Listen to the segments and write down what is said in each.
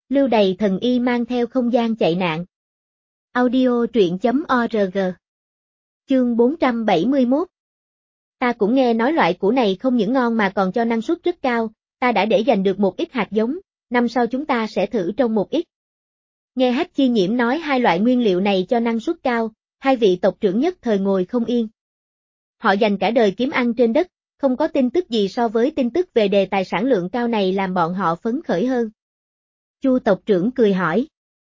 Lưu Đày thần y mang theo không gian chạy nạn. Audio truyện.org. Chương 471. Ta cũng nghe nói loại củ này không những ngon mà còn cho năng suất rất cao, ta đã để dành được một ít hạt giống, năm sau chúng ta sẽ thử trồng một ít. Nghe Hách Chi Nhiễm nói hai loại nguyên liệu này cho năng suất cao, hai vị tộc trưởng nhất thời ngồi không yên. Họ dành cả đời kiếm ăn trên đất, không có tin tức gì so với tin tức về đề tài sản lượng cao này làm bọn họ phấn khởi hơn. Chu tộc trưởng cười hỏi.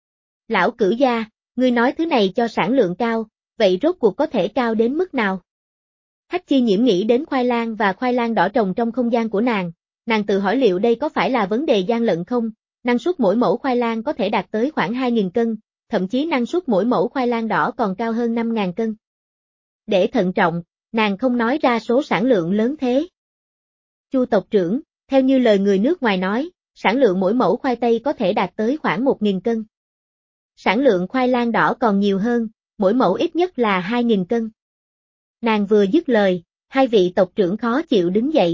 Lão Cửu gia, ngươi nói thứ này cho sản lượng cao, vậy rốt cuộc có thể cao đến mức nào? Hách Chi Nhiễm nghĩ đến khoai lang và khoai lang đỏ trồng trong không gian của nàng tự hỏi liệu đây có phải là vấn đề gian lận không, năng suất mỗi mẫu khoai lang có thể đạt tới khoảng 2.000 cân, thậm chí năng suất mỗi mẫu khoai lang đỏ còn cao hơn 5.000 cân. Để thận trọng, nàng không nói ra số sản lượng lớn thế. Chu tộc trưởng, theo như lời người nước ngoài nói, sản lượng mỗi mẫu khoai tây có thể đạt tới khoảng 1.000 cân. Sản lượng khoai lang đỏ còn nhiều hơn, mỗi mẫu ít nhất là 2.000 cân. Nàng vừa dứt lời, hai vị tộc trưởng khó chịu đứng dậy.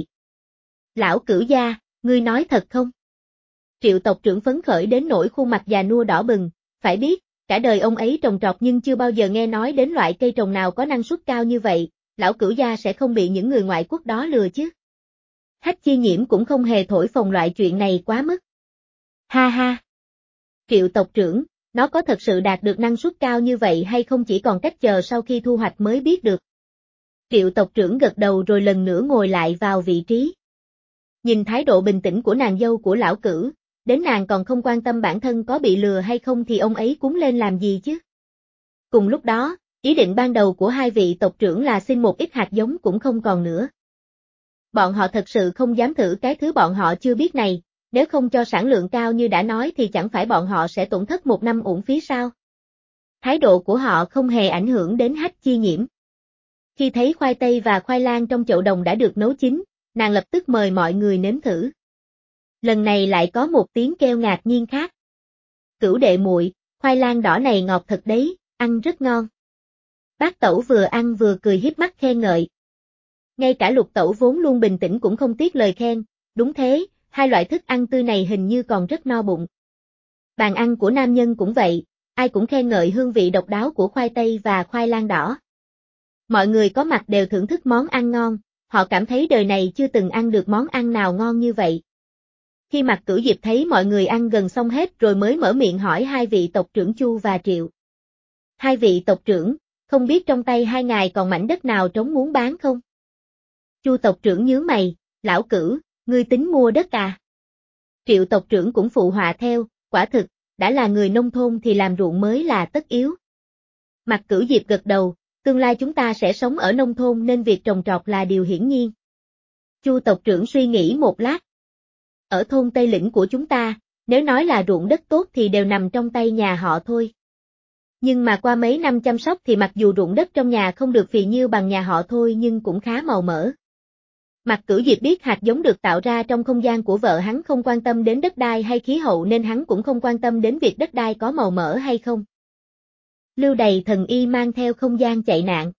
Lão Cửu gia, ngươi nói thật không? Triệu tộc trưởng phấn khởi đến nỗi khuôn mặt già nua đỏ bừng, phải biết, cả đời ông ấy trồng trọt nhưng chưa bao giờ nghe nói đến loại cây trồng nào có năng suất cao như vậy, lão Cửu gia sẽ không bị những người ngoại quốc đó lừa chứ. Hách Chi Nhiễm cũng không hề thổi phồng loại chuyện này quá mức. Ha ha! Triệu tộc trưởng, nó có thật sự đạt được năng suất cao như vậy hay không chỉ còn cách chờ sau khi thu hoạch mới biết được. Triệu tộc trưởng gật đầu rồi lần nữa ngồi lại vào vị trí. Nhìn thái độ bình tĩnh của nàng dâu của lão Cửu, đến nàng còn không quan tâm bản thân có bị lừa hay không thì ông ấy cúng lên làm gì chứ. Cùng lúc đó, ý định ban đầu của hai vị tộc trưởng là xin một ít hạt giống cũng không còn nữa. Bọn họ thật sự không dám thử cái thứ bọn họ chưa biết này, nếu không cho sản lượng cao như đã nói thì chẳng phải bọn họ sẽ tổn thất một năm uổng phí sao. Thái độ của họ không hề ảnh hưởng đến Hách Chi Nhiễm. Khi thấy khoai tây và khoai lang trong chậu đồng đã được nấu chín, nàng lập tức mời mọi người nếm thử. Lần này lại có một tiếng kêu ngạc nhiên khác. Cửu đệ muội, khoai lang đỏ này ngọt thật đấy, ăn rất ngon. Bác Tẩu vừa ăn vừa cười híp mắt khen ngợi. Ngay cả Lục Tẩu vốn luôn bình tĩnh cũng không tiếc lời khen, đúng thế, hai loại thức ăn tươi này hình như còn rất no bụng. Bàn ăn của nam nhân cũng vậy, ai cũng khen ngợi hương vị độc đáo của khoai tây và khoai lang đỏ. Mọi người có mặt đều thưởng thức món ăn ngon, họ cảm thấy đời này chưa từng ăn được món ăn nào ngon như vậy. Khi Mạc Cửu Diệp thấy mọi người ăn gần xong hết rồi mới mở miệng hỏi hai vị tộc trưởng Chu và Triệu. Hai vị tộc trưởng, không biết trong tay hai ngài còn mảnh đất nào trống muốn bán không? Chu tộc trưởng nhướng mày, lão Cửu, ngươi tính mua đất à? Triệu tộc trưởng cũng phụ họa theo, quả thực, đã là người nông thôn thì làm ruộng mới là tất yếu. Mạc Cửu Diệp gật đầu, tương lai chúng ta sẽ sống ở nông thôn nên việc trồng trọt là điều hiển nhiên. Chu tộc trưởng suy nghĩ một lát. Ở thôn Tây Lĩnh của chúng ta, nếu nói là ruộng đất tốt thì đều nằm trong tay nhà họ thôi. Nhưng mà qua mấy năm chăm sóc thì mặc dù ruộng đất trong nhà không được phì nhiêu bằng nhà họ thôi nhưng cũng khá màu mỡ. Mạc Cửu Diệp biết hạt giống được tạo ra trong không gian của vợ hắn không quan tâm đến đất đai hay khí hậu nên hắn cũng không quan tâm đến việc đất đai có màu mỡ hay không. Lưu Đày thần y mang theo không gian chạy nạn.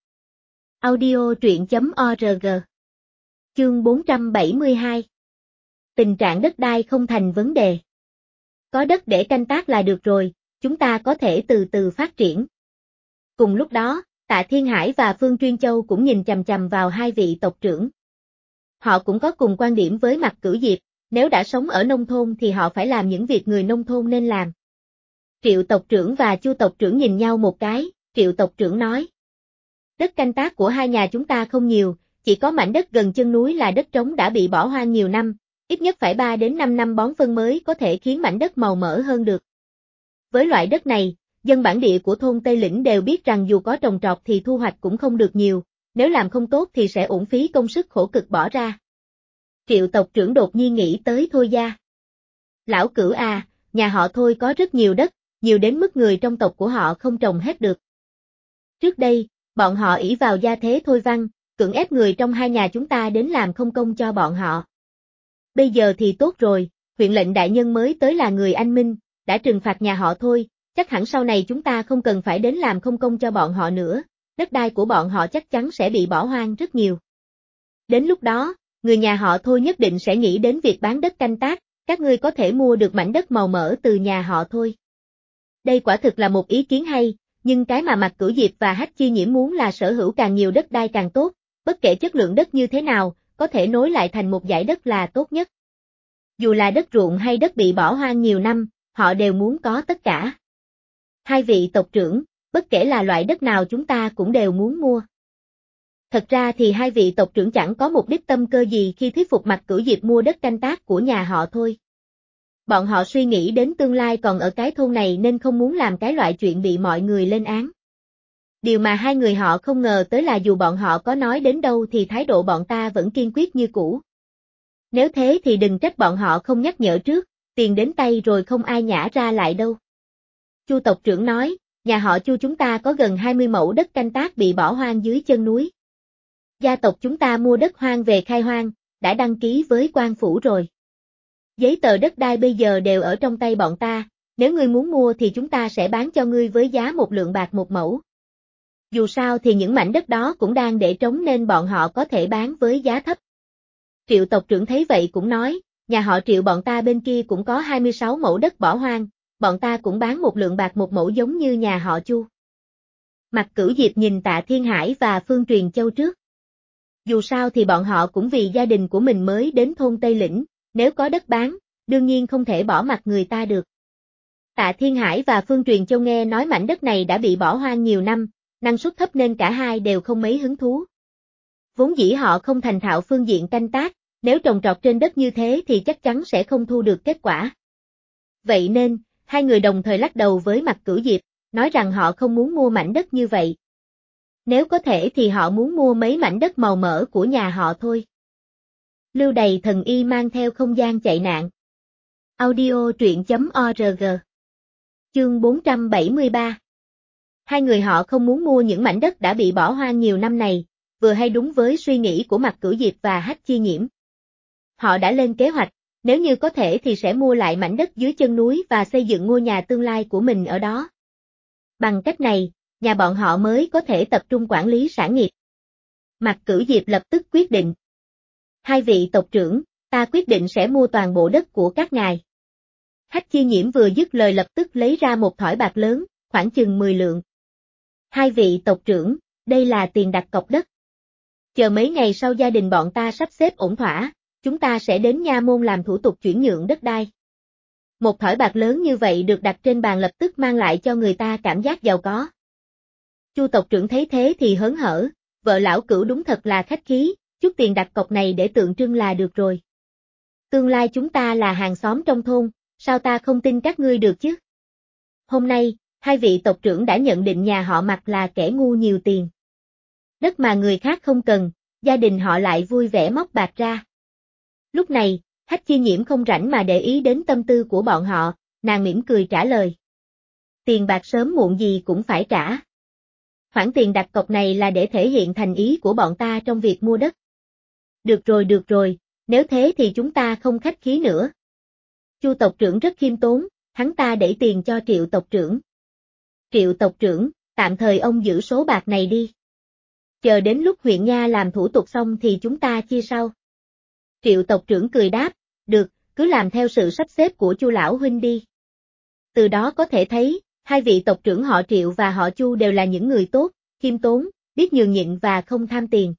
Audio truyện.org. Chương 472. Tình trạng đất đai không thành vấn đề. Có đất để canh tác là được rồi, chúng ta có thể từ từ phát triển. Cùng lúc đó, Tạ Thiên Hải và Phương Chuyên Châu cũng nhìn chằm chằm vào hai vị tộc trưởng. Họ cũng có cùng quan điểm với Mạc Cửu Diệp, nếu đã sống ở nông thôn thì họ phải làm những việc người nông thôn nên làm. Triệu tộc trưởng và Chu tộc trưởng nhìn nhau một cái, Triệu tộc trưởng nói. Đất canh tác của hai nhà chúng ta không nhiều, chỉ có mảnh đất gần chân núi là đất trống đã bị bỏ hoang nhiều năm, ít nhất phải 3 đến 5 năm bón phân mới có thể khiến mảnh đất màu mỡ hơn được. Với loại đất này, dân bản địa của thôn Tây Lĩnh đều biết rằng dù có trồng trọt thì thu hoạch cũng không được nhiều, nếu làm không tốt thì sẽ uổng phí công sức khổ cực bỏ ra. Triệu tộc trưởng đột nhiên nghĩ tới Thôi gia. Lão Cửu à, nhà họ Thôi có rất nhiều đất, nhiều đến mức người trong tộc của họ không trồng hết được. Trước đây, bọn họ ỷ vào gia thế Thôi Văn, cưỡng ép người trong hai nhà chúng ta đến làm không công cho bọn họ. Bây giờ thì tốt rồi, huyện lệnh đại nhân mới tới là người anh minh, đã trừng phạt nhà họ Thôi, chắc hẳn sau này chúng ta không cần phải đến làm không công cho bọn họ nữa, đất đai của bọn họ chắc chắn sẽ bị bỏ hoang rất nhiều. Đến lúc đó, người nhà họ Thôi nhất định sẽ nghĩ đến việc bán đất canh tác, các ngươi có thể mua được mảnh đất màu mỡ từ nhà họ Thôi. Đây quả thực là một ý kiến hay, nhưng cái mà Mạc Cửu Diệp và Hách Chi Nhiễm muốn là sở hữu càng nhiều đất đai càng tốt, bất kể chất lượng đất như thế nào, có thể nối lại thành một dải đất là tốt nhất. Dù là đất ruộng hay đất bị bỏ hoang nhiều năm, họ đều muốn có tất cả. Hai vị tộc trưởng, bất kể là loại đất nào chúng ta cũng đều muốn mua. Thật ra thì hai vị tộc trưởng chẳng có mục đích tâm cơ gì khi thuyết phục Mạc Cửu Diệp mua đất canh tác của nhà họ Thôi. Bọn họ suy nghĩ đến tương lai còn ở cái thôn này nên không muốn làm cái loại chuyện bị mọi người lên án. Điều mà hai người họ không ngờ tới là dù bọn họ có nói đến đâu thì thái độ bọn ta vẫn kiên quyết như cũ. Nếu thế thì đừng trách bọn họ không nhắc nhở trước, tiền đến tay rồi không ai nhả ra lại đâu. Chu tộc trưởng nói, nhà họ Chu chúng ta có gần 20 mẫu đất canh tác bị bỏ hoang dưới chân núi. Gia tộc chúng ta mua đất hoang về khai hoang, đã đăng ký với quan phủ rồi. Giấy tờ đất đai bây giờ đều ở trong tay bọn ta, nếu ngươi muốn mua thì chúng ta sẽ bán cho ngươi với giá 1 lượng bạc một mẫu. Dù sao thì những mảnh đất đó cũng đang để trống nên bọn họ có thể bán với giá thấp. Triệu tộc trưởng thấy vậy cũng nói, nhà họ Triệu bọn ta bên kia cũng có 26 mẫu đất bỏ hoang, bọn ta cũng bán 1 lượng bạc một mẫu giống như nhà họ Chu. Mạc Cửu Diệp nhìn Tạ Thiên Hải và Phương Truyền Châu trước. Dù sao thì bọn họ cũng vì gia đình của mình mới đến thôn Tây Lĩnh, nếu có đất bán, đương nhiên không thể bỏ mặt người ta được. Tạ Thiên Hải và Phương Truyền Châu nghe nói mảnh đất này đã bị bỏ hoang nhiều năm, năng suất thấp nên cả hai đều không mấy hứng thú. Vốn dĩ họ không thành thạo phương diện canh tác, nếu trồng trọt trên đất như thế thì chắc chắn sẽ không thu được kết quả. Vậy nên, hai người đồng thời lắc đầu với Mạc Cửu Diệp, nói rằng họ không muốn mua mảnh đất như vậy. Nếu có thể thì họ muốn mua mấy mảnh đất màu mỡ của nhà họ Thôi. Lưu Đày Thần Y mang theo không gian chạy nạn. Audio truyện.org. Chương 473. Hai người họ không muốn mua những mảnh đất đã bị bỏ hoang nhiều năm này, vừa hay đúng với suy nghĩ của Mạc Cửu Diệp và Hách Chi Nhiễm. Họ đã lên kế hoạch, nếu như có thể thì sẽ mua lại mảnh đất dưới chân núi và xây dựng ngôi nhà tương lai của mình ở đó. Bằng cách này, nhà bọn họ mới có thể tập trung quản lý sản nghiệp. Mạc Cửu Diệp lập tức quyết định. Hai vị tộc trưởng, ta quyết định sẽ mua toàn bộ đất của các ngài. Hách Chi Nhiễm vừa dứt lời lập tức lấy ra một thỏi bạc lớn, khoảng chừng 10 lượng. Hai vị tộc trưởng, đây là tiền đặt cọc đất. Chờ mấy ngày sau gia đình bọn ta sắp xếp ổn thỏa, chúng ta sẽ đến nha môn làm thủ tục chuyển nhượng đất đai. Một thỏi bạc lớn như vậy được đặt trên bàn lập tức mang lại cho người ta cảm giác giàu có. Chu tộc trưởng thấy thế thì hớn hở, vợ lão Cửu đúng thật là khách khí, chút tiền đặt cọc này để tượng trưng là được rồi. Tương lai chúng ta là hàng xóm trong thôn, sao ta không tin các ngươi được chứ? Hôm nay, hai vị tộc trưởng đã nhận định nhà họ Mạc là kẻ ngu nhiều tiền. Đất mà người khác không cần, gia đình họ lại vui vẻ móc bạc ra. Lúc này, Hách Chi Nhiễm không rảnh mà để ý đến tâm tư của bọn họ, nàng mỉm cười trả lời. Tiền bạc sớm muộn gì cũng phải trả. Khoản tiền đặt cọc này là để thể hiện thành ý của bọn ta trong việc mua đất. Được rồi, nếu thế thì chúng ta không khách khí nữa. Chu tộc trưởng rất khiêm tốn, hắn ta đẩy tiền cho Triệu tộc trưởng. Triệu tộc trưởng, tạm thời ông giữ số bạc này đi. Chờ đến lúc huyện nha làm thủ tục xong thì chúng ta chia sau. Triệu tộc trưởng cười đáp, được, cứ làm theo sự sắp xếp của Chu lão huynh đi. Từ đó có thể thấy, hai vị tộc trưởng họ Triệu và họ Chu đều là những người tốt, khiêm tốn, biết nhường nhịn và không tham tiền.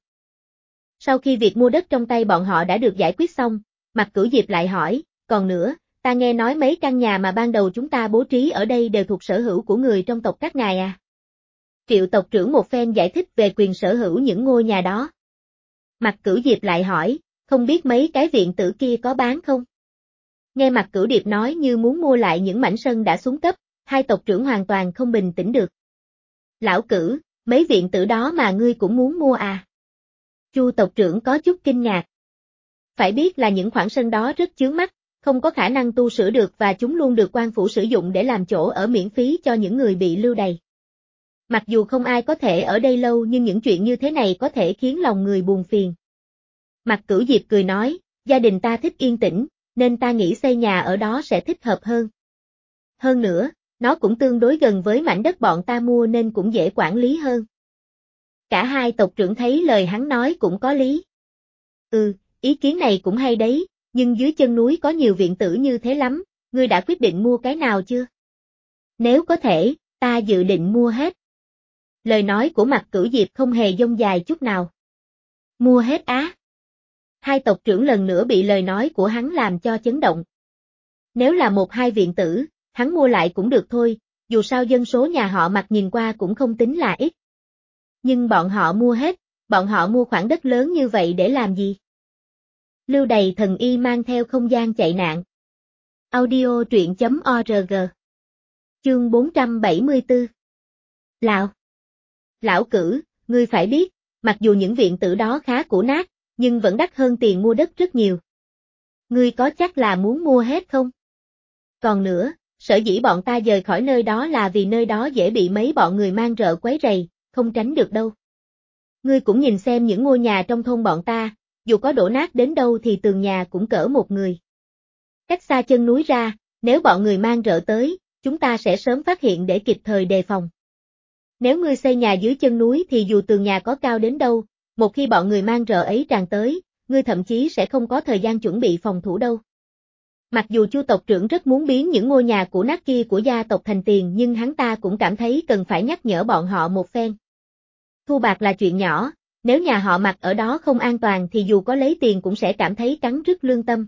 Sau khi việc mua đất trong tay bọn họ đã được giải quyết xong, Mạc Cửu Diệp lại hỏi, còn nữa, ta nghe nói mấy căn nhà mà ban đầu chúng ta bố trí ở đây đều thuộc sở hữu của người trong tộc các ngài à? Triệu tộc trưởng một phen giải thích về quyền sở hữu những ngôi nhà đó. Mạc Cửu Diệp lại hỏi, không biết mấy cái viện tử kia có bán không? Nghe Mạc Cửu Điệp nói như muốn mua lại những mảnh sân đã xuống cấp, hai tộc trưởng hoàn toàn không bình tĩnh được. Lão Cửu, mấy viện tử đó mà ngươi cũng muốn mua à? Chu tộc trưởng có chút kinh ngạc. Phải biết là những khoảng sân đó rất chướng mắt, không có khả năng tu sửa được và chúng luôn được quan phủ sử dụng để làm chỗ ở miễn phí cho những người bị lưu đày. Mặc dù không ai có thể ở đây lâu nhưng những chuyện như thế này có thể khiến lòng người buồn phiền. Mạc Cửu Diệp cười nói, gia đình ta thích yên tĩnh, nên ta nghĩ xây nhà ở đó sẽ thích hợp hơn. Hơn nữa, nó cũng tương đối gần với mảnh đất bọn ta mua nên cũng dễ quản lý hơn. Cả hai tộc trưởng thấy lời hắn nói cũng có lý. Ý kiến này cũng hay đấy, nhưng dưới chân núi có nhiều viện tử như thế lắm, ngươi đã quyết định mua cái nào chưa? Nếu có thể, ta dự định mua hết. Lời nói của Mạc Cửu Diệp không hề dông dài chút nào. Mua hết á? Hai tộc trưởng lần nữa bị lời nói của hắn làm cho chấn động. Nếu là một hai viện tử, hắn mua lại cũng được thôi, dù sao dân số nhà họ Mạc nhìn qua cũng không tính là ít. Nhưng bọn họ mua hết, bọn họ mua khoảng đất lớn như vậy để làm gì? Lưu Đầy Thần Y mang theo không gian chạy nạn. Audio truyện.org. Chương 474. Lão Cử, ngươi phải biết, mặc dù những viện tử đó khá cũ nát, nhưng vẫn đắt hơn tiền mua đất rất nhiều. Ngươi có chắc là muốn mua hết không? Còn nữa, sở dĩ bọn ta dời khỏi nơi đó là vì nơi đó dễ bị mấy bọn người mang rợ quấy rầy, không tránh được đâu. Ngươi cũng nhìn xem những ngôi nhà trong thôn bọn ta, dù có đổ nát đến đâu thì tường nhà cũng cỡ một người. Cách xa chân núi ra, nếu bọn người mang rợ tới, chúng ta sẽ sớm phát hiện để kịp thời đề phòng. Nếu ngươi xây nhà dưới chân núi thì dù tường nhà có cao đến đâu, một khi bọn người mang rợ ấy tràn tới, ngươi thậm chí sẽ không có thời gian chuẩn bị phòng thủ đâu. Mặc dù Chu tộc trưởng rất muốn biến những ngôi nhà cũ nát kia của gia tộc thành tiền nhưng hắn ta cũng cảm thấy cần phải nhắc nhở bọn họ một phen. Thu bạc là chuyện nhỏ, nếu nhà họ Mạc ở đó không an toàn thì dù có lấy tiền cũng sẽ cảm thấy cắn rứt lương tâm.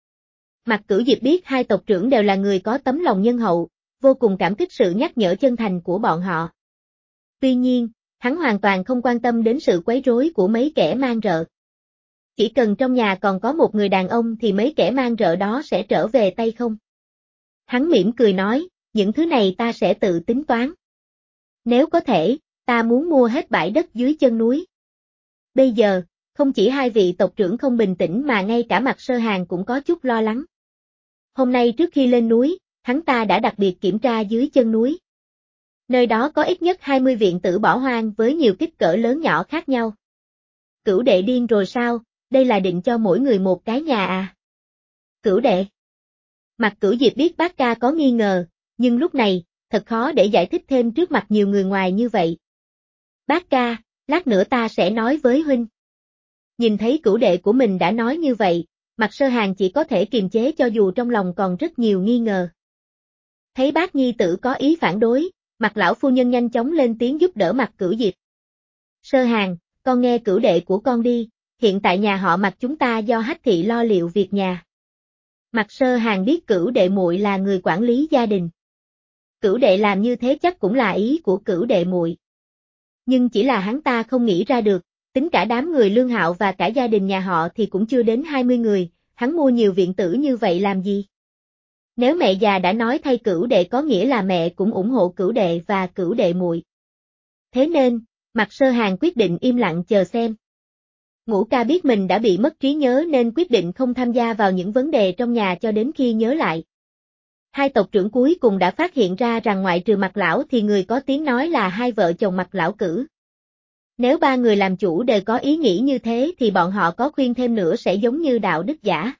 Mạc Cửu Diệp biết hai tộc trưởng đều là người có tấm lòng nhân hậu, vô cùng cảm kích sự nhắc nhở chân thành của bọn họ. Tuy nhiên, hắn hoàn toàn không quan tâm đến sự quấy rối của mấy kẻ mang rợ. Chỉ cần trong nhà còn có một người đàn ông thì mấy kẻ mang rợ đó sẽ trở về tay không. Hắn mỉm cười nói, những thứ này ta sẽ tự tính toán. Nếu có thể, ta muốn mua hết bãi đất dưới chân núi. Bây giờ, không chỉ hai vị tộc trưởng không bình tĩnh mà ngay cả Mạc Sơ Hàn cũng có chút lo lắng. Hôm nay trước khi lên núi, hắn ta đã đặc biệt kiểm tra dưới chân núi. Nơi đó có ít nhất 20 viện tử bỏ hoang với nhiều kích cỡ lớn nhỏ khác nhau. Cửu đệ điên rồi sao, đây là định cho mỗi người một cái nhà à? Cửu đệ. Mạc Cửu Diệp biết bác ca có nghi ngờ, nhưng lúc này, thật khó để giải thích thêm trước mặt nhiều người ngoài như vậy. Bác ca, lát nữa ta sẽ nói với huynh. Nhìn thấy cửu đệ của mình đã nói như vậy, Mạc Sơ Hàn chỉ có thể kiềm chế cho dù trong lòng còn rất nhiều nghi ngờ. Thấy bác nhi tử có ý phản đối, Mạc lão phu nhân nhanh chóng lên tiếng giúp đỡ Mạc Cửu Diệp. Sơ Hàn, con nghe cửu đệ của con đi, hiện tại nhà họ Mạc chúng ta do Hách thị lo liệu việc nhà. Mạc Sơ Hàn biết cửu đệ muội là người quản lý gia đình. Cửu đệ làm như thế chắc cũng là ý của cửu đệ muội. Nhưng chỉ là hắn ta không nghĩ ra được, tính cả đám người Lương Hạo và cả gia đình nhà họ thì cũng chưa đến 20 người, hắn mua nhiều viện tử như vậy làm gì? Nếu mẹ già đã nói thay cửu đệ có nghĩa là mẹ cũng ủng hộ cửu đệ và cửu đệ muội. Thế nên, Mạc Sơ Hàn quyết định im lặng chờ xem. Ngũ ca biết mình đã bị mất trí nhớ nên quyết định không tham gia vào những vấn đề trong nhà cho đến khi nhớ lại. Hai tộc trưởng cuối cùng đã phát hiện ra rằng ngoại trừ Mạc lão thì người có tiếng nói là hai vợ chồng Mạc lão Cử. Nếu ba người làm chủ đều có ý nghĩ như thế thì bọn họ có khuyên thêm nữa sẽ giống như đạo đức giả.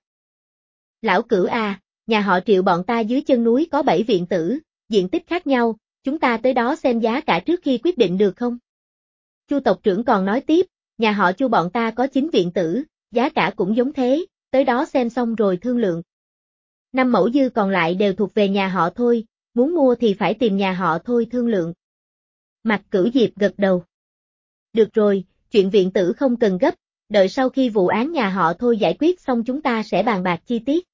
Lão Cửu à, nhà họ Triệu bọn ta dưới chân núi có 7 viện tử, diện tích khác nhau, chúng ta tới đó xem giá cả trước khi quyết định được không? Chu tộc trưởng còn nói tiếp, nhà họ Chu bọn ta có 9 viện tử, giá cả cũng giống thế, tới đó xem xong rồi thương lượng. 5 mẫu dư còn lại đều thuộc về nhà họ thôi, muốn mua thì phải tìm nhà họ thôi thương lượng. Mạc Cửu Diệp gật đầu. Được rồi, chuyện viện tử không cần gấp, đợi sau khi vụ án nhà họ thôi giải quyết xong chúng ta sẽ bàn bạc chi tiết.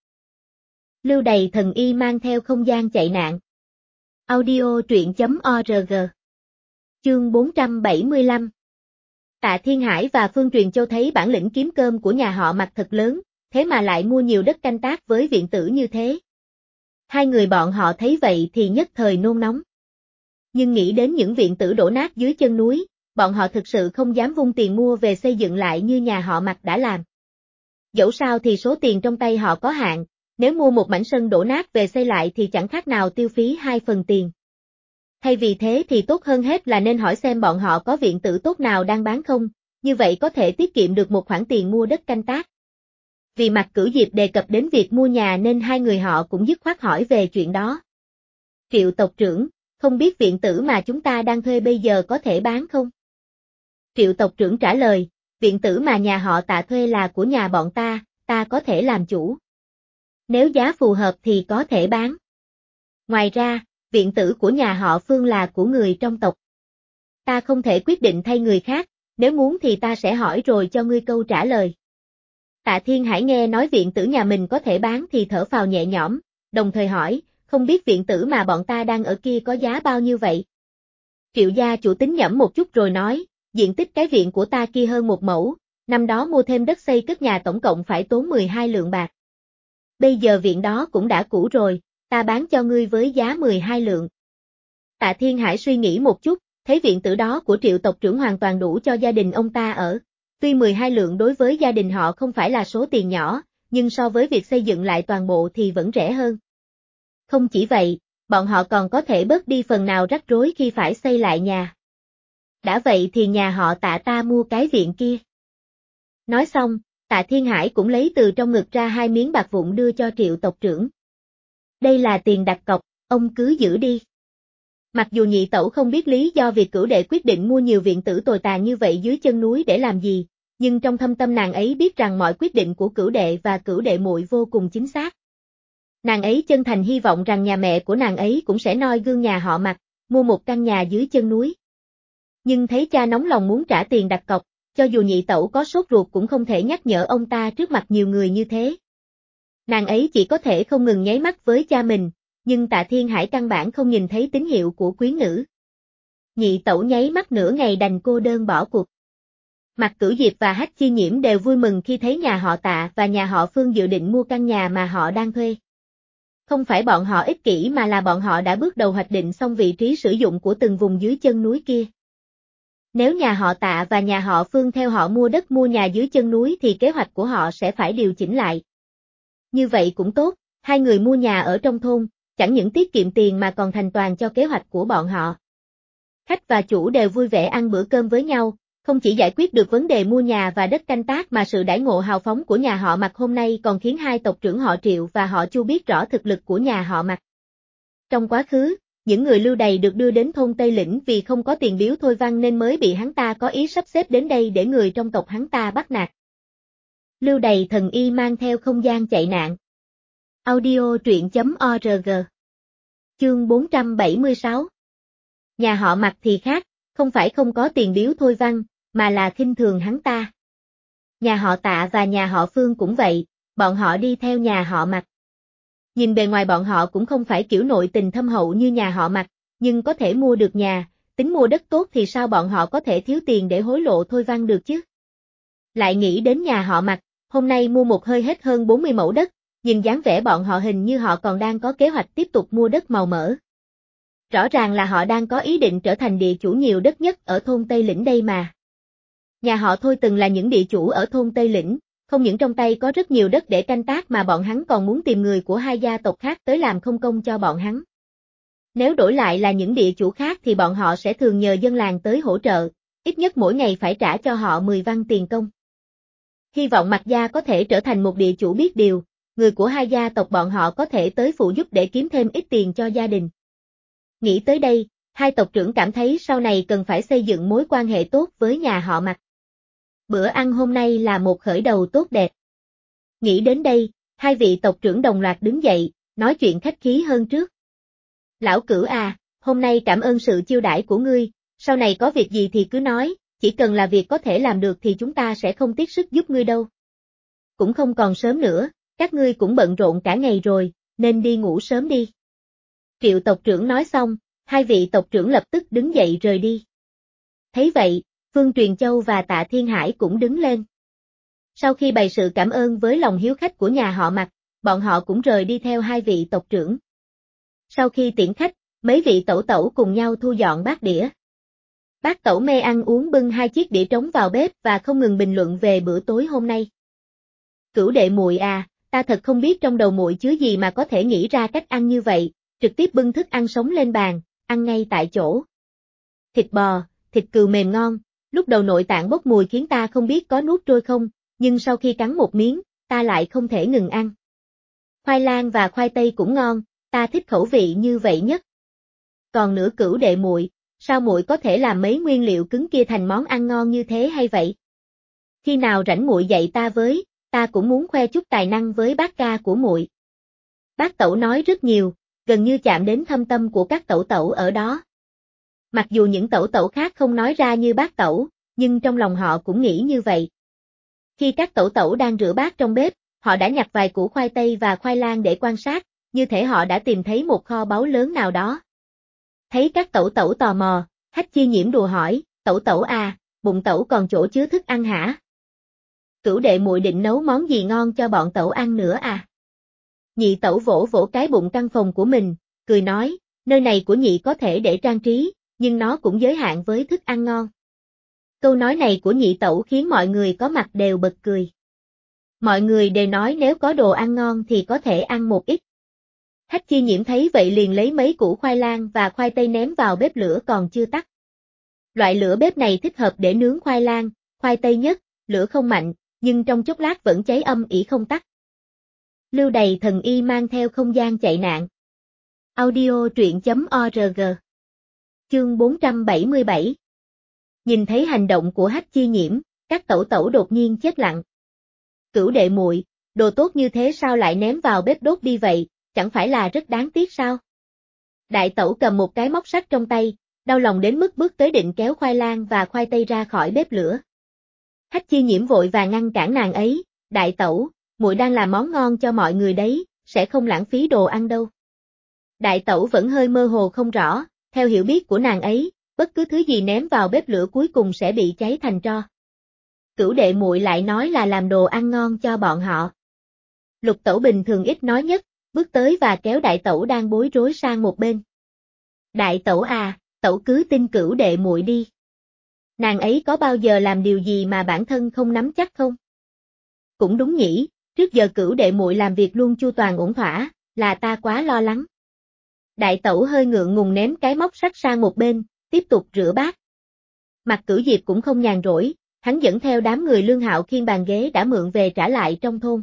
Lưu Đầy Thần Y mang theo không gian chạy nạn. Audio truyện.org. Chương 475. Tạ Thiên Hải và Phương Truyền Châu thấy bản lĩnh kiếm cơm của nhà họ Mạc thật lớn, thế mà lại mua nhiều đất canh tác với viện tử như thế. Hai người bọn họ thấy vậy thì nhất thời nôn nóng. Nhưng nghĩ đến những viện tử đổ nát dưới chân núi, bọn họ thực sự không dám vung tiền mua về xây dựng lại như nhà họ Mạc đã làm. Dẫu sao thì số tiền trong tay họ có hạn, nếu mua một mảnh sân đổ nát về xây lại thì chẳng khác nào tiêu phí 2 phần tiền. Thay vì thế thì tốt hơn hết là nên hỏi xem bọn họ có viện tử tốt nào đang bán không, như vậy có thể tiết kiệm được một khoản tiền mua đất canh tác. Vì Mạc Cửu Diệp đề cập đến việc mua nhà nên hai người họ cũng dứt khoát hỏi về chuyện đó. Triệu tộc trưởng, không biết viện tử mà chúng ta đang thuê bây giờ có thể bán không? Triệu tộc trưởng trả lời, viện tử mà nhà họ Tạ thuê là của nhà bọn ta, ta có thể làm chủ. Nếu giá phù hợp thì có thể bán. Ngoài ra, viện tử của nhà họ Phương là của người trong tộc. Ta không thể quyết định thay người khác, nếu muốn thì ta sẽ hỏi rồi cho ngươi câu trả lời. Tạ Thiên Hải nghe nói viện tử nhà mình có thể bán thì thở phào nhẹ nhõm, đồng thời hỏi, không biết viện tử mà bọn ta đang ở kia có giá bao nhiêu vậy? Triệu gia chủ tính nhẩm một chút rồi nói, diện tích cái viện của ta kia hơn 1 mẫu, năm đó mua thêm đất xây cất nhà tổng cộng phải tốn 12 lượng bạc. Bây giờ viện đó cũng đã cũ rồi, ta bán cho ngươi với giá 12 lượng. Tạ Thiên Hải suy nghĩ một chút, thấy viện tử đó của Triệu tộc trưởng hoàn toàn đủ cho gia đình ông ta ở. Tuy 12 lượng đối với gia đình họ không phải là số tiền nhỏ, nhưng so với việc xây dựng lại toàn bộ thì vẫn rẻ hơn. Không chỉ vậy, bọn họ còn có thể bớt đi phần nào rắc rối khi phải xây lại nhà. Đã vậy thì nhà họ Tạ ta mua cái viện kia. Nói xong, Tạ Thiên Hải cũng lấy từ trong ngực ra 2 miếng bạc vụn đưa cho Triệu tộc trưởng. Đây là tiền đặt cọc, ông cứ giữ đi. Mặc dù nhị tẩu không biết lý do việc Cửu đệ quyết định mua nhiều viện tử tồi tàn như vậy dưới chân núi để làm gì, nhưng trong thâm tâm nàng ấy biết rằng mọi quyết định của Cửu đệ và Cửu đệ muội vô cùng chính xác. Nàng ấy chân thành hy vọng rằng nhà mẹ của nàng ấy cũng sẽ noi gương nhà họ Mạc, mua một căn nhà dưới chân núi. Nhưng thấy cha nóng lòng muốn trả tiền đặt cọc, cho dù nhị tẩu có sốt ruột cũng không thể nhắc nhở ông ta trước mặt nhiều người như thế. Nàng ấy chỉ có thể không ngừng nháy mắt với cha mình, nhưng Tạ Thiên Hải căn bản không nhìn thấy tín hiệu của quyến nữ. Nhị tẩu nháy mắt nửa ngày đành cô đơn bỏ cuộc. Mạc Cửu Diệp và Hách Chi Nhiễm đều vui mừng khi thấy nhà họ Tạ và nhà họ Phương dự định mua căn nhà mà họ đang thuê. Không phải bọn họ ích kỷ mà là bọn họ đã bước đầu hoạch định xong vị trí sử dụng của từng vùng dưới chân núi kia. Nếu nhà họ Tạ và nhà họ Phương theo họ mua đất mua nhà dưới chân núi thì kế hoạch của họ sẽ phải điều chỉnh lại. Như vậy cũng tốt, hai người mua nhà ở trong thôn, chẳng những tiết kiệm tiền mà còn thành toàn cho kế hoạch của bọn họ. Khách và chủ đều vui vẻ ăn bữa cơm với nhau, không chỉ giải quyết được vấn đề mua nhà và đất canh tác mà sự đãi ngộ hào phóng của nhà họ Mạc hôm nay còn khiến hai tộc trưởng họ Triệu và họ Chu biết rõ thực lực của nhà họ Mạc. Trong quá khứ, những người Lưu Đày được đưa đến thôn Tây Lĩnh vì không có tiền biếu thôi văn nên mới bị hắn ta có ý sắp xếp đến đây để người trong tộc hắn ta bắt nạt. Lưu Đày thần y mang theo không gian chạy nạn. Audio truyện.org. Chương 476. Nhà họ Mạc thì khác, không phải không có tiền biếu thôi văn, mà là khinh thường hắn ta. Nhà họ Tạ và nhà họ Phương cũng vậy, bọn họ đi theo nhà họ Mạc. Nhìn bề ngoài bọn họ cũng không phải kiểu nội tình thâm hậu như nhà họ Mạc, nhưng có thể mua được nhà, tính mua đất tốt thì sao bọn họ có thể thiếu tiền để hối lộ thôi văn được chứ? Lại nghĩ đến nhà họ Mạc, hôm nay mua một hơi hết hơn 40 mẫu đất, nhìn dáng vẻ bọn họ hình như họ còn đang có kế hoạch tiếp tục mua đất màu mỡ. Rõ ràng là họ đang có ý định trở thành địa chủ nhiều đất nhất ở thôn Tây Lĩnh đây mà. Nhà họ Thôi từng là những địa chủ ở thôn Tây Lĩnh, không những trong tay có rất nhiều đất để canh tác mà bọn hắn còn muốn tìm người của hai gia tộc khác tới làm không công cho bọn hắn. Nếu đổi lại là những địa chủ khác thì bọn họ sẽ thường nhờ dân làng tới hỗ trợ, ít nhất mỗi ngày phải trả cho họ 10 văn tiền công. Hy vọng Mạc gia có thể trở thành một địa chủ biết điều, người của hai gia tộc bọn họ có thể tới phụ giúp để kiếm thêm ít tiền cho gia đình. Nghĩ tới đây, hai tộc trưởng cảm thấy sau này cần phải xây dựng mối quan hệ tốt với nhà họ Mạc. Bữa ăn hôm nay là một khởi đầu tốt đẹp. Nghĩ đến đây, hai vị tộc trưởng đồng loạt đứng dậy, nói chuyện khách khí hơn trước. Lão Cửu à, hôm nay cảm ơn sự chiêu đãi của ngươi, sau này có việc gì thì cứ nói, chỉ cần là việc có thể làm được thì chúng ta sẽ không tiếc sức giúp ngươi đâu. Cũng không còn sớm nữa, các ngươi cũng bận rộn cả ngày rồi, nên đi ngủ sớm đi. Triệu tộc trưởng nói xong, hai vị tộc trưởng lập tức đứng dậy rời đi. Thấy vậy, Phương Truyền Châu và Tạ Thiên Hải cũng đứng lên. Sau khi bày sự cảm ơn với lòng hiếu khách của nhà họ Mạc, bọn họ cũng rời đi theo hai vị tộc trưởng. Sau khi tiễn khách, mấy vị tẩu tẩu cùng nhau thu dọn bát đĩa. Bác tẩu mê ăn uống bưng 2 chiếc đĩa trống vào bếp và không ngừng bình luận về bữa tối hôm nay. Cửu đệ muội à, ta thật không biết trong đầu muội chứa gì mà có thể nghĩ ra cách ăn như vậy, trực tiếp bưng thức ăn sống lên bàn, ăn ngay tại chỗ. Thịt bò, thịt cừu mềm ngon, lúc đầu nội tạng bốc mùi khiến ta không biết có nuốt trôi không, nhưng sau khi cắn một miếng, ta lại không thể ngừng ăn. Khoai lang và khoai tây cũng ngon, ta thích khẩu vị như vậy nhất. Còn nữa Cửu đệ muội, sao muội có thể làm mấy nguyên liệu cứng kia thành món ăn ngon như thế hay vậy? Khi nào rảnh muội dạy ta với, ta cũng muốn khoe chút tài năng với bác ca của muội. Bác tẩu nói rất nhiều, gần như chạm đến thâm tâm của các tẩu tẩu ở đó. Mặc dù những tẩu tẩu khác không nói ra như bác tẩu, nhưng trong lòng họ cũng nghĩ như vậy. Khi các tẩu tẩu đang rửa bát trong bếp, họ đã nhặt vài củ khoai tây và khoai lang để quan sát, như thể họ đã tìm thấy một kho báu lớn nào đó. Thấy các tẩu tẩu tò mò, Hách Chi Nhiễm đùa hỏi, tẩu tẩu à, bụng tẩu còn chỗ chứa thức ăn hả? Cửu đệ muội định nấu món gì ngon cho bọn tẩu ăn nữa à? Nhị tẩu vỗ vỗ cái bụng căn phòng của mình, cười nói, nơi này của nhị có thể để trang trí, nhưng nó cũng giới hạn với thức ăn ngon. Câu nói này của nhị tẩu khiến mọi người có mặt đều bật cười. Mọi người đều nói nếu có đồ ăn ngon thì có thể ăn một ít. Hách Chi Nhiễm thấy vậy liền lấy mấy củ khoai lang và khoai tây ném vào bếp lửa còn chưa tắt. Loại lửa bếp này thích hợp để nướng khoai lang, khoai tây nhất, lửa không mạnh, nhưng trong chốc lát vẫn cháy âm ỉ không tắt. Lưu Đày thần y mang theo không gian chạy nạn. Audio truyện.org. Chương 477. Nhìn thấy hành động của Hách Chi Nhiễm, các tẩu tẩu đột nhiên chết lặng. Cửu đệ muội, đồ tốt như thế sao lại ném vào bếp đốt đi vậy, chẳng phải là rất đáng tiếc sao? Đại tẩu cầm một cái móc sắt trong tay, đau lòng đến mức bước tới định kéo khoai lang và khoai tây ra khỏi bếp lửa. Hách Chi Nhiễm vội và ngăn cản nàng ấy, đại tẩu, muội đang làm món ngon cho mọi người đấy, sẽ không lãng phí đồ ăn đâu. Đại tẩu vẫn hơi mơ hồ không rõ, theo hiểu biết của nàng ấy, bất cứ thứ gì ném vào bếp lửa cuối cùng sẽ bị cháy thành tro. Cửu đệ muội lại nói là làm đồ ăn ngon cho bọn họ. Lục tẩu bình thường ít nói nhất, bước tới và kéo đại tẩu đang bối rối sang một bên. Đại tẩu à, tẩu cứ tin cửu đệ muội đi. Nàng ấy có bao giờ làm điều gì mà bản thân không nắm chắc không? Cũng đúng nhỉ, trước giờ cửu đệ muội làm việc luôn chu toàn ổn thỏa, là ta quá lo lắng. Đại tẩu hơi ngượng ngùng ném cái móc sắt sang một bên, tiếp tục rửa bát. Mặt Cửu Diệp cũng không nhàn rỗi, hắn dẫn theo đám người Lương Hạo khiêng bàn ghế đã mượn về trả lại trong thôn.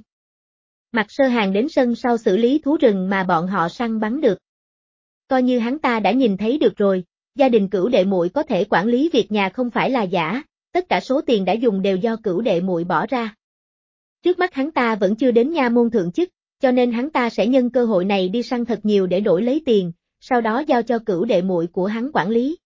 Mặt Sơ Hàng đến sân sau xử lý thú rừng mà bọn họ săn bắn được. Coi như hắn ta đã nhìn thấy được rồi, gia đình cửu đệ muội có thể quản lý việc nhà không phải là giả, tất cả số tiền đã dùng đều do cửu đệ muội bỏ ra. Trước mắt hắn ta vẫn chưa đến nha môn thượng chức, cho nên hắn ta sẽ nhân cơ hội này đi săn thật nhiều để đổi lấy tiền, sau đó giao cho cửu đệ muội của hắn quản lý.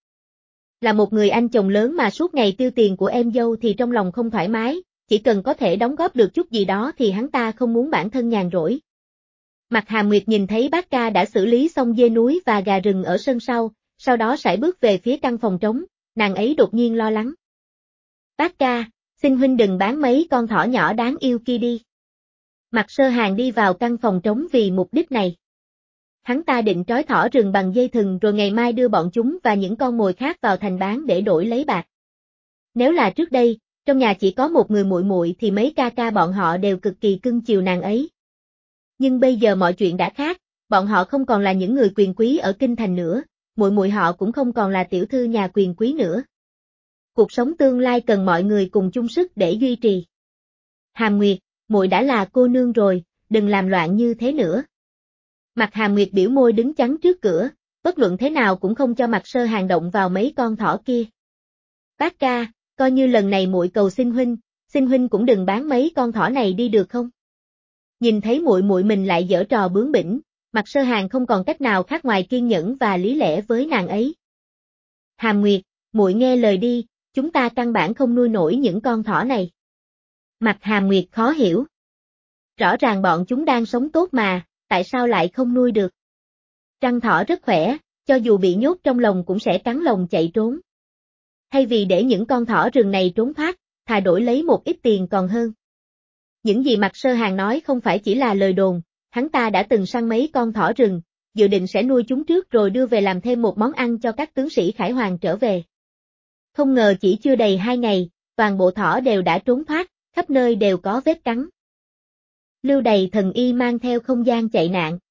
Là một người anh chồng lớn mà suốt ngày tiêu tiền của em dâu thì trong lòng không thoải mái, chỉ cần có thể đóng góp được chút gì đó thì hắn ta không muốn bản thân nhàn rỗi. Mạc Hàm Nguyệt nhìn thấy bác ca đã xử lý xong dê núi và gà rừng ở sân sau đó sải bước về phía căn phòng trống, nàng ấy đột nhiên lo lắng. Bác ca, xin huynh đừng bán mấy con thỏ nhỏ đáng yêu kia đi. Mạc Sơ Hàng đi vào căn phòng trống vì mục đích này. Hắn ta định trói thỏ rừng bằng dây thừng rồi ngày mai đưa bọn chúng và những con mồi khác vào thành bán để đổi lấy bạc. Nếu là trước đây, trong nhà chỉ có một người muội muội thì mấy ca ca bọn họ đều cực kỳ cưng chiều nàng ấy. Nhưng bây giờ mọi chuyện đã khác, bọn họ không còn là những người quyền quý ở kinh thành nữa, muội muội họ cũng không còn là tiểu thư nhà quyền quý nữa. Cuộc sống tương lai cần mọi người cùng chung sức để duy trì. Hàm Nguyệt, muội đã là cô nương rồi, đừng làm loạn như thế nữa. Mạc Hàm Nguyệt biểu môi đứng chắn trước cửa, bất luận thế nào cũng không cho Mạc Sơ Hàng động vào mấy con thỏ kia. Bác ca, coi như lần này muội cầu xin huynh cũng đừng bán mấy con thỏ này đi được không? Nhìn thấy muội muội mình lại giở trò bướng bỉnh, Mạc Sơ Hàng không còn cách nào khác ngoài kiên nhẫn và lý lẽ với nàng ấy. Hàm Nguyệt, muội nghe lời đi, chúng ta căn bản không nuôi nổi những con thỏ này. Mạc Hàm Nguyệt khó hiểu. Rõ ràng bọn chúng đang sống tốt mà, tại sao lại không nuôi được? Trăng thỏ rất khỏe, cho dù bị nhốt trong lồng cũng sẽ cắn lồng chạy trốn. Thay vì để những con thỏ rừng này trốn thoát, thà đổi lấy một ít tiền còn hơn. Những gì Mạc Sơ Hàng nói không phải chỉ là lời đồn, hắn ta đã từng săn mấy con thỏ rừng, dự định sẽ nuôi chúng trước rồi đưa về làm thêm một món ăn cho các tướng sĩ Khải Hoàng trở về. Không ngờ chỉ chưa đầy 2 ngày, toàn bộ thỏ đều đã trốn thoát, khắp nơi đều có vết cắn. Lưu Đày thần y mang theo không gian chạy nạn.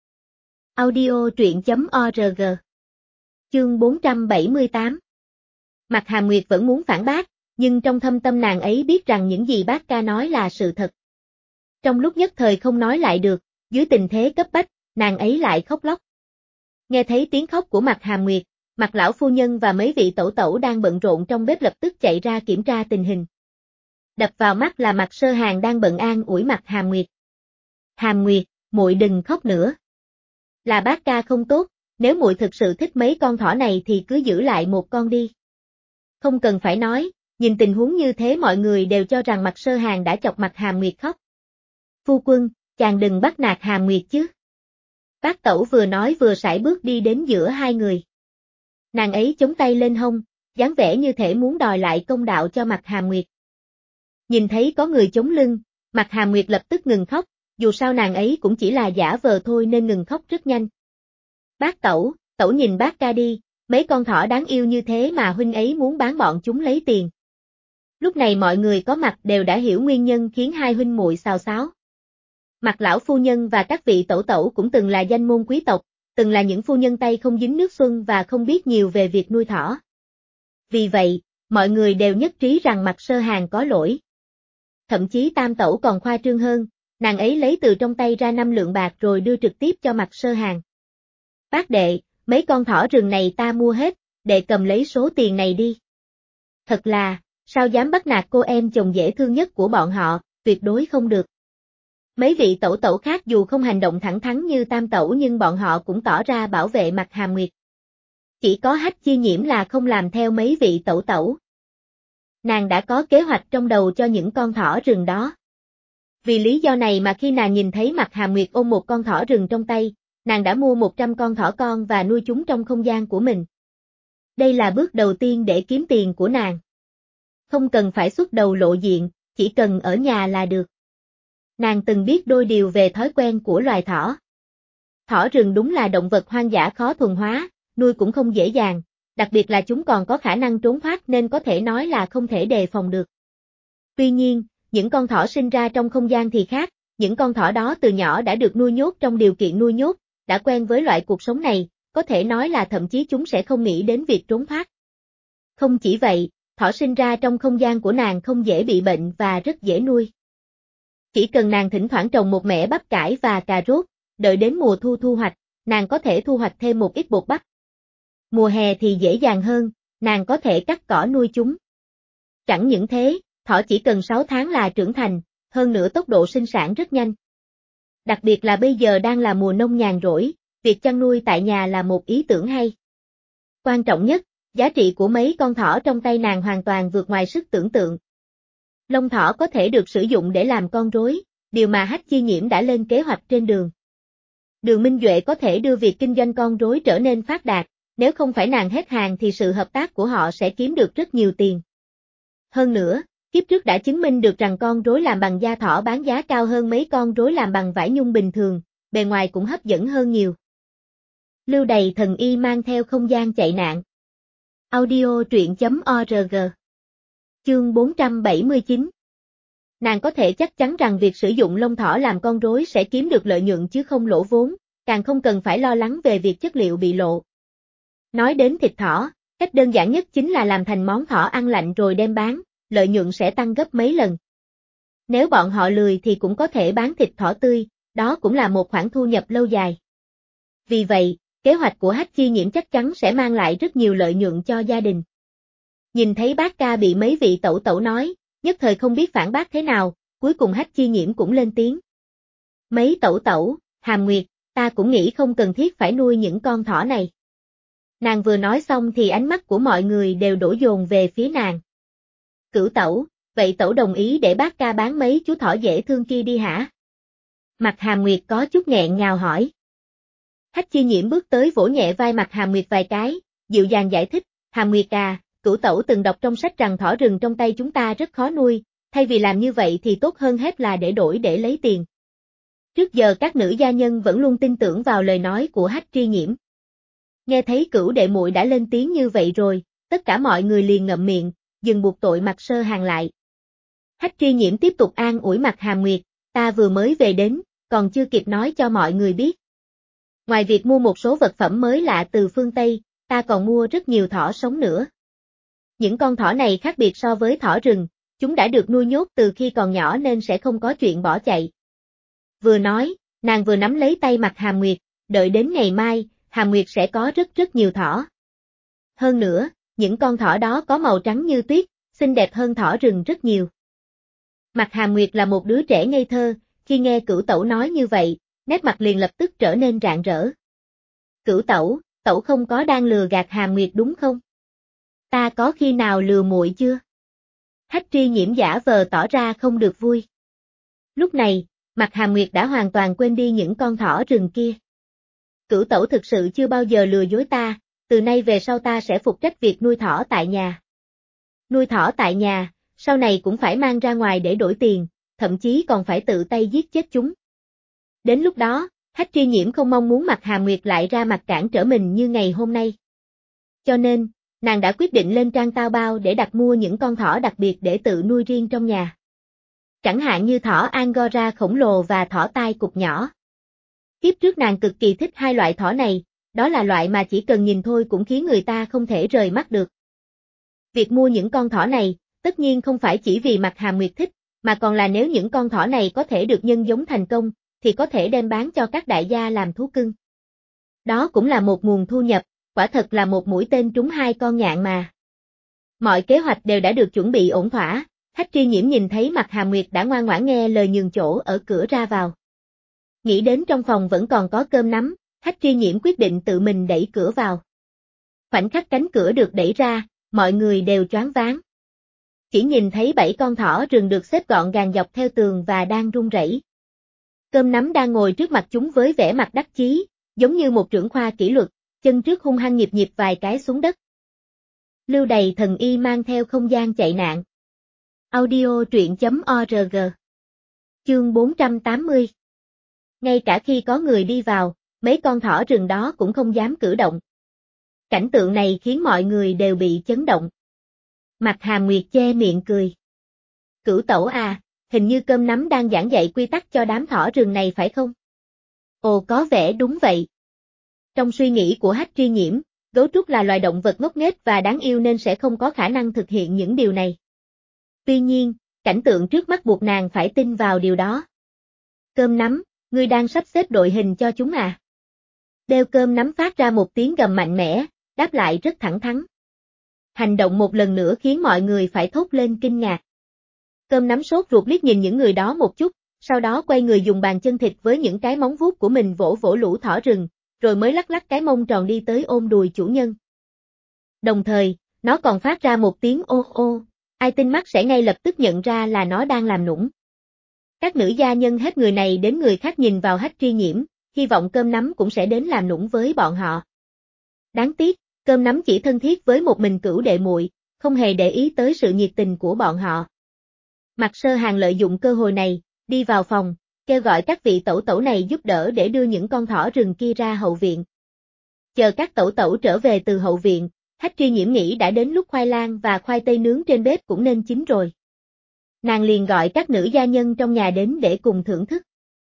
Audio truyện.org. Chương 478. Mạc Hàm Nguyệt vẫn muốn phản bác, nhưng trong thâm tâm nàng ấy biết rằng những gì bác ca nói là sự thật. Trong lúc nhất thời không nói lại được, dưới tình thế cấp bách, nàng ấy lại khóc lóc. Nghe thấy tiếng khóc của Mạc Hàm Nguyệt, Mạc lão phu nhân và mấy vị tẩu tẩu đang bận rộn trong bếp lập tức chạy ra kiểm tra tình hình. Đập vào mắt là Mạc Sơ Hàn đang bận an ủi mặt Hàm Nguyệt. Hàm Nguyệt, muội đừng khóc nữa. Là bác ca không tốt, nếu muội thực sự thích mấy con thỏ này thì cứ giữ lại một con đi. Không cần phải nói, nhìn tình huống như thế mọi người đều cho rằng Mạc Sơ Hàn đã chọc mặt Hàm Nguyệt khóc. Phu quân, chàng đừng bắt nạt Hàm Nguyệt chứ. Bác tẩu vừa nói vừa sải bước đi đến giữa hai người. Nàng ấy chống tay lên hông, dáng vẻ như thể muốn đòi lại công đạo cho mặt Hàm Nguyệt. Nhìn thấy có người chống lưng, mặt Hàm Nguyệt lập tức ngừng khóc, dù sao nàng ấy cũng chỉ là giả vờ thôi nên ngừng khóc rất nhanh. Bác tẩu, tẩu nhìn bác ca đi, mấy con thỏ đáng yêu như thế mà huynh ấy muốn bán bọn chúng lấy tiền. Lúc này mọi người có mặt đều đã hiểu nguyên nhân khiến hai huynh muội xào xáo. Mặt lão phu nhân và các vị tẩu tẩu cũng từng là danh môn quý tộc, từng là những phu nhân tay không dính nước xuân và không biết nhiều về việc nuôi thỏ. Vì vậy, mọi người đều nhất trí rằng Mạc Sơ Hàn có lỗi. Thậm chí tam tẩu còn khoa trương hơn, nàng ấy lấy từ trong tay ra 5 lượng bạc rồi đưa trực tiếp cho Mạc Sơ Hàn. Bác đệ, mấy con thỏ rừng này ta mua hết, đệ cầm lấy số tiền này đi. Thật là, sao dám bắt nạt cô em chồng dễ thương nhất của bọn họ, tuyệt đối không được. Mấy vị tẩu tẩu khác dù không hành động thẳng thắn như tam tẩu nhưng bọn họ cũng tỏ ra bảo vệ mặt Hàm Nguyệt. Chỉ có Hách Chi Nhiễm là không làm theo mấy vị tẩu tẩu. Nàng đã có kế hoạch trong đầu cho những con thỏ rừng đó. Vì lý do này mà khi nàng nhìn thấy mặt Hàm Nguyệt ôm một con thỏ rừng trong tay, nàng đã mua 100 con thỏ con và nuôi chúng trong không gian của mình. Đây là bước đầu tiên để kiếm tiền của nàng. Không cần phải xuất đầu lộ diện, chỉ cần ở nhà là được. Nàng từng biết đôi điều về thói quen của loài thỏ. Thỏ rừng đúng là động vật hoang dã khó thuần hóa, nuôi cũng không dễ dàng, đặc biệt là chúng còn có khả năng trốn thoát nên có thể nói là không thể đề phòng được. Tuy nhiên, những con thỏ sinh ra trong không gian thì khác, những con thỏ đó từ nhỏ đã được nuôi nhốt trong điều kiện nuôi nhốt, đã quen với loại cuộc sống này, có thể nói là thậm chí chúng sẽ không nghĩ đến việc trốn thoát. Không chỉ vậy, thỏ sinh ra trong không gian của nàng không dễ bị bệnh và rất dễ nuôi. Chỉ cần nàng thỉnh thoảng trồng một mẻ bắp cải và cà rốt, đợi đến mùa thu thu hoạch, nàng có thể thu hoạch thêm một ít bột bắp. Mùa hè thì dễ dàng hơn, nàng có thể cắt cỏ nuôi chúng. Chẳng những thế, thỏ chỉ cần 6 tháng là trưởng thành, hơn nữa tốc độ sinh sản rất nhanh. Đặc biệt là bây giờ đang là mùa nông nhàn rỗi, việc chăn nuôi tại nhà là một ý tưởng hay. Quan trọng nhất, giá trị của mấy con thỏ trong tay nàng hoàn toàn vượt ngoài sức tưởng tượng. Lông thỏ có thể được sử dụng để làm con rối, điều mà Hách Chi Nhiễm đã lên kế hoạch trên đường. Đường Minh Duệ có thể đưa việc kinh doanh con rối trở nên phát đạt, nếu không phải nàng hết hàng thì sự hợp tác của họ sẽ kiếm được rất nhiều tiền. Hơn nữa, kiếp trước đã chứng minh được rằng con rối làm bằng da thỏ bán giá cao hơn mấy con rối làm bằng vải nhung bình thường, bề ngoài cũng hấp dẫn hơn nhiều. Lưu Đày thần y mang theo không gian chạy nạn. Audio truyện.org. Chương 479. Nàng có thể chắc chắn rằng việc sử dụng lông thỏ làm con rối sẽ kiếm được lợi nhuận chứ không lỗ vốn, càng không cần phải lo lắng về việc chất liệu bị lộ. Nói đến thịt thỏ, cách đơn giản nhất chính là làm thành món thỏ ăn lạnh rồi đem bán, lợi nhuận sẽ tăng gấp mấy lần. Nếu bọn họ lười thì cũng có thể bán thịt thỏ tươi, đó cũng là một khoản thu nhập lâu dài. Vì vậy, kế hoạch của Hách Chi Nhiễm chắc chắn sẽ mang lại rất nhiều lợi nhuận cho gia đình. Nhìn thấy bác ca bị mấy vị tẩu tẩu nói, nhất thời không biết phản bác thế nào, cuối cùng Hách Chi Nhiễm cũng lên tiếng. Mấy tẩu tẩu, Hàm Nguyệt, ta cũng nghĩ không cần thiết phải nuôi những con thỏ này. Nàng vừa nói xong thì ánh mắt của mọi người đều đổ dồn về phía nàng. Cửu tẩu, vậy tẩu đồng ý để bác ca bán mấy chú thỏ dễ thương kia đi hả? Mặt Hàm Nguyệt có chút nghẹn ngào hỏi. Hách Chi Nhiễm bước tới vỗ nhẹ vai mặt Hàm Nguyệt vài cái, dịu dàng giải thích, Hàm Nguyệt à, Cửu tẩu từng đọc trong sách rằng thỏ rừng trong tay chúng ta rất khó nuôi, thay vì làm như vậy thì tốt hơn hết là để đổi để lấy tiền. Trước giờ các nữ gia nhân vẫn luôn tin tưởng vào lời nói của Hách Chi Nhiễm. Nghe thấy Cửu đệ muội đã lên tiếng như vậy rồi, tất cả mọi người liền ngậm miệng, dừng buộc tội Mạc Sơ Hàn lại. Hách Chi Nhiễm tiếp tục an ủi mặt Hàm Nguyệt, ta vừa mới về đến, còn chưa kịp nói cho mọi người biết. Ngoài việc mua một số vật phẩm mới lạ từ phương Tây, ta còn mua rất nhiều thỏ sống nữa. Những con thỏ này khác biệt so với thỏ rừng, chúng đã được nuôi nhốt từ khi còn nhỏ nên sẽ không có chuyện bỏ chạy. Vừa nói, nàng vừa nắm lấy tay mặt Hàm Nguyệt, đợi đến ngày mai, Hàm Nguyệt sẽ có rất nhiều thỏ. Hơn nữa, những con thỏ đó có màu trắng như tuyết, xinh đẹp hơn thỏ rừng rất nhiều. Mạc Hàm Nguyệt là một đứa trẻ ngây thơ, khi nghe Cửu Tẩu nói như vậy, nét mặt liền lập tức trở nên rạng rỡ. Cửu Tẩu, Tẩu không có đang lừa gạt Hàm Nguyệt đúng không? Ta có khi nào lừa muội chưa? Hách Tri Nhiễm giả vờ tỏ ra không được vui. Lúc này, Mạc Hàm Nguyệt đã hoàn toàn quên đi những con thỏ rừng kia. Cửu Tẩu thực sự chưa bao giờ lừa dối ta, từ nay về sau ta sẽ phụ trách việc nuôi thỏ tại nhà. Nuôi thỏ tại nhà, sau này cũng phải mang ra ngoài để đổi tiền, thậm chí còn phải tự tay giết chết chúng. Đến lúc đó, Hách Tri Nhiễm không mong muốn Mạc Hàm Nguyệt lại ra mặt cản trở mình như ngày hôm nay. Cho nên, nàng đã quyết định lên trang tao bao để đặt mua những con thỏ đặc biệt để tự nuôi riêng trong nhà. Chẳng hạn như thỏ Angora khổng lồ và thỏ tai cụp nhỏ. Kiếp trước nàng cực kỳ thích hai loại thỏ này, đó là loại mà chỉ cần nhìn thôi cũng khiến người ta không thể rời mắt được. Việc mua những con thỏ này, tất nhiên không phải chỉ vì Mạc Hàm Nguyệt thích, mà còn là nếu những con thỏ này có thể được nhân giống thành công, thì có thể đem bán cho các đại gia làm thú cưng. Đó cũng là một nguồn thu nhập, quả thật là một mũi tên trúng hai con nhạn mà. Mọi kế hoạch đều đã được chuẩn bị ổn thỏa, Hách Tri Nhiễm nhìn thấy Mạc Hàm Nguyệt đã ngoan ngoãn nghe lời nhường chỗ ở cửa ra vào. Nghĩ đến trong phòng vẫn còn có cơm nắm, Hách Tri Nhiễm quyết định tự mình đẩy cửa vào. Khoảnh khắc cánh cửa được đẩy ra, mọi người đều choáng váng. Chỉ nhìn thấy 7 con thỏ rừng được xếp gọn gàng dọc theo tường và đang run rẩy. Cơm nắm đang ngồi trước mặt chúng với vẻ mặt đắc chí, giống như một trưởng khoa kỷ luật, chân trước hung hăng nhịp nhịp vài cái xuống đất. Lưu Đầy Thần Y mang theo không gian chạy nạn. Audio truyện.org. Chương 480. Ngay cả khi có người đi vào, mấy con thỏ rừng đó cũng không dám cử động. Cảnh tượng này khiến mọi người đều bị chấn động. Mạc Hàm Nguyệt che miệng cười. Cửu Tẩu à, hình như cơm nắm đang giảng dạy quy tắc cho đám thỏ rừng này phải không? Ồ, có vẻ đúng vậy. Trong suy nghĩ của Hách Tri Nhiễm, gấu trúc là loài động vật ngốc nghếch và đáng yêu nên sẽ không có khả năng thực hiện những điều này. Tuy nhiên, cảnh tượng trước mắt buộc nàng phải tin vào điều đó. Cơm nắm, ngươi đang sắp xếp đội hình cho chúng à? Đeo cơm nắm phát ra một tiếng gầm mạnh mẽ, đáp lại rất thẳng thắn. Hành động một lần nữa khiến mọi người phải thốt lên kinh ngạc. Cơm nắm sốt ruột liếc nhìn những người đó một chút, sau đó quay người dùng bàn chân thịt với những cái móng vuốt của mình vỗ vỗ lũ thỏ rừng, rồi mới lắc lắc cái mông tròn đi tới ôm đùi chủ nhân. Đồng thời, nó còn phát ra một tiếng ô ô, ai tinh mắt sẽ ngay lập tức nhận ra là nó đang làm nũng. Các nữ gia nhân hết người này đến người khác nhìn vào Hách Tri Nhiễm, hy vọng cơm nắm cũng sẽ đến làm nũng với bọn họ. Đáng tiếc, cơm nắm chỉ thân thiết với một mình Cửu đệ muội, không hề để ý tới sự nhiệt tình của bọn họ. Mạc Sơ Hàn lợi dụng cơ hội này, đi vào phòng, kêu gọi các vị tẩu tẩu này giúp đỡ để đưa những con thỏ rừng kia ra hậu viện. Chờ các tẩu tẩu trở về từ hậu viện, Hách Tri Nhiễm nghĩ đã đến lúc khoai lang và khoai tây nướng trên bếp cũng nên chín rồi. Nàng liền gọi các nữ gia nhân trong nhà đến để cùng thưởng thức.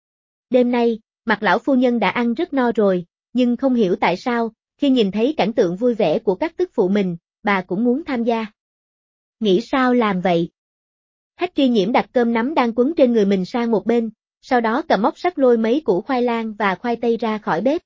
Đêm nay, Mạc lão phu nhân đã ăn rất no rồi, nhưng không hiểu tại sao, khi nhìn thấy cảnh tượng vui vẻ của các tức phụ mình, bà cũng muốn tham gia. Nghĩ sao làm vậy? Hách Tri Nhiễm đặt cơm nắm đang quấn trên người mình sang một bên, sau đó cầm móc sắt lôi mấy củ khoai lang và khoai tây ra khỏi bếp.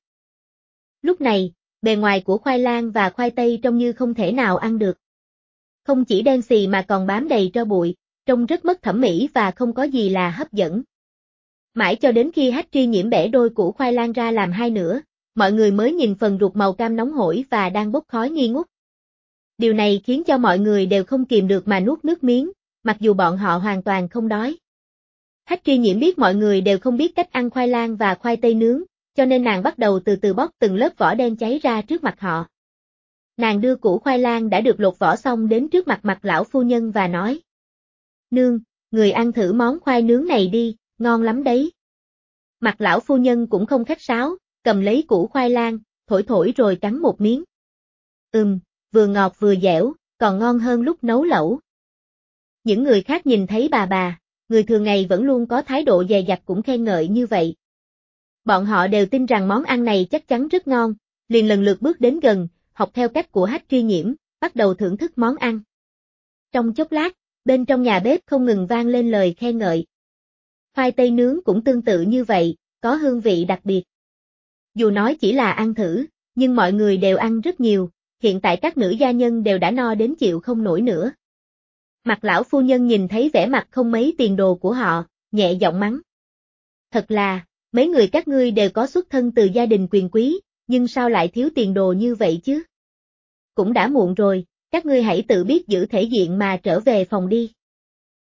Lúc này, bề ngoài của khoai lang và khoai tây trông như không thể nào ăn được. Không chỉ đen xì mà còn bám đầy tro bụi, trông rất mất thẩm mỹ và không có gì là hấp dẫn. Mãi cho đến khi Hách Tri Nhiễm bẻ đôi củ khoai lang ra làm hai nửa, mọi người mới nhìn phần ruột màu cam nóng hổi và đang bốc khói nghi ngút. Điều này khiến cho mọi người đều không kìm được mà nuốt nước miếng, mặc dù bọn họ hoàn toàn không đói. Hách Tri Nhiễm biết mọi người đều không biết cách ăn khoai lang và khoai tây nướng, cho nên nàng bắt đầu từ từ bóc từng lớp vỏ đen cháy ra trước mặt họ. Nàng đưa củ khoai lang đã được lột vỏ xong đến trước mặt Mạc lão phu nhân và nói: Nương, người ăn thử món khoai nướng này đi, ngon lắm đấy. Mạc lão phu nhân cũng không khách sáo, cầm lấy củ khoai lang, thổi thổi rồi cắn một miếng. Vừa ngọt vừa dẻo, còn ngon hơn lúc nấu lẩu. Những người khác nhìn thấy bà, người thường ngày vẫn luôn có thái độ dè dặt cũng khen ngợi như vậy. Bọn họ đều tin rằng món ăn này chắc chắn rất ngon, liền lần lượt bước đến gần, học theo cách của Hách Tri Nhiễm, bắt đầu thưởng thức món ăn. Trong chốc lát, bên trong nhà bếp không ngừng vang lên lời khen ngợi. Khoai tây nướng cũng tương tự như vậy, có hương vị đặc biệt. Dù nói chỉ là ăn thử, nhưng mọi người đều ăn rất nhiều, hiện tại các nữ gia nhân đều đã no đến chịu không nổi nữa. Mặt lão phu nhân nhìn thấy vẻ mặt không mấy tiền đồ của họ, nhẹ giọng mắng. Thật là, mấy người các ngươi đều có xuất thân từ gia đình quyền quý, nhưng sao lại thiếu tiền đồ như vậy chứ? Cũng đã muộn rồi, các ngươi hãy tự biết giữ thể diện mà trở về phòng đi.